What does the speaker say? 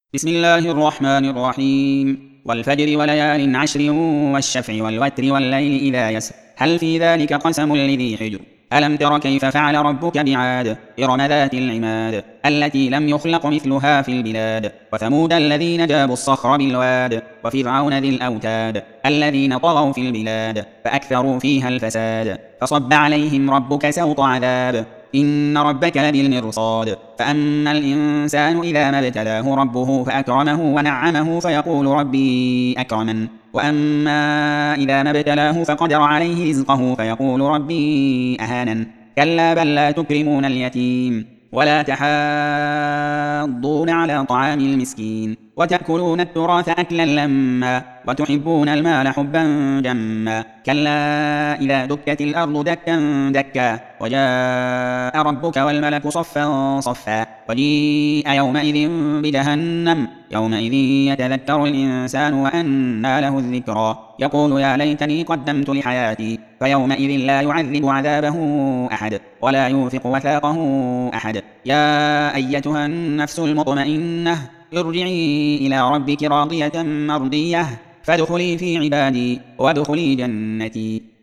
بسم الله الرحمن الرحيم والفجر وليال عشر والشفع والوتر والليل إذا يسر هل في ذلك قسم لذي حجر ألم تر كيف فعل ربك بعاد إرم ذات العماد التي لم يخلق مثلها في البلاد وثمود الذين جابوا الصخر بالواد وفرعون ذي الأوتاد الذين طغوا في البلاد فأكثروا فيها الفساد فصب عليهم ربك سوط عذاب إن ربك لبالمرصاد فأما الإنسان إذا ما ابتلاه ربه فأكرمه ونعمه فيقول ربي أكرمن وأما إذا ما ابتلاه فقدر عليه رزقه فيقول ربي أهانن كلا بل لا تكرمون اليتيم ولا تحاضون على طعام المسكين وتأكلون التراث أكلا لما وتحبون المال حبا جما كلا إذا دكت الأرض دكا دكا وجاء ربك والملك صفا صفا وجيء يومئذ بجهنم يومئذ يتذكر الإنسان وأنى له الذكرى يقول يا ليتني قدمت لحياتي فيومئذ لا يعذب عذابه أحد ولا يوثق وثاقه أحد يا أيتها النفس المطمئنة ارجعي إلى ربك راضية مرضية فادخلي في عبادي وادخلي جنتي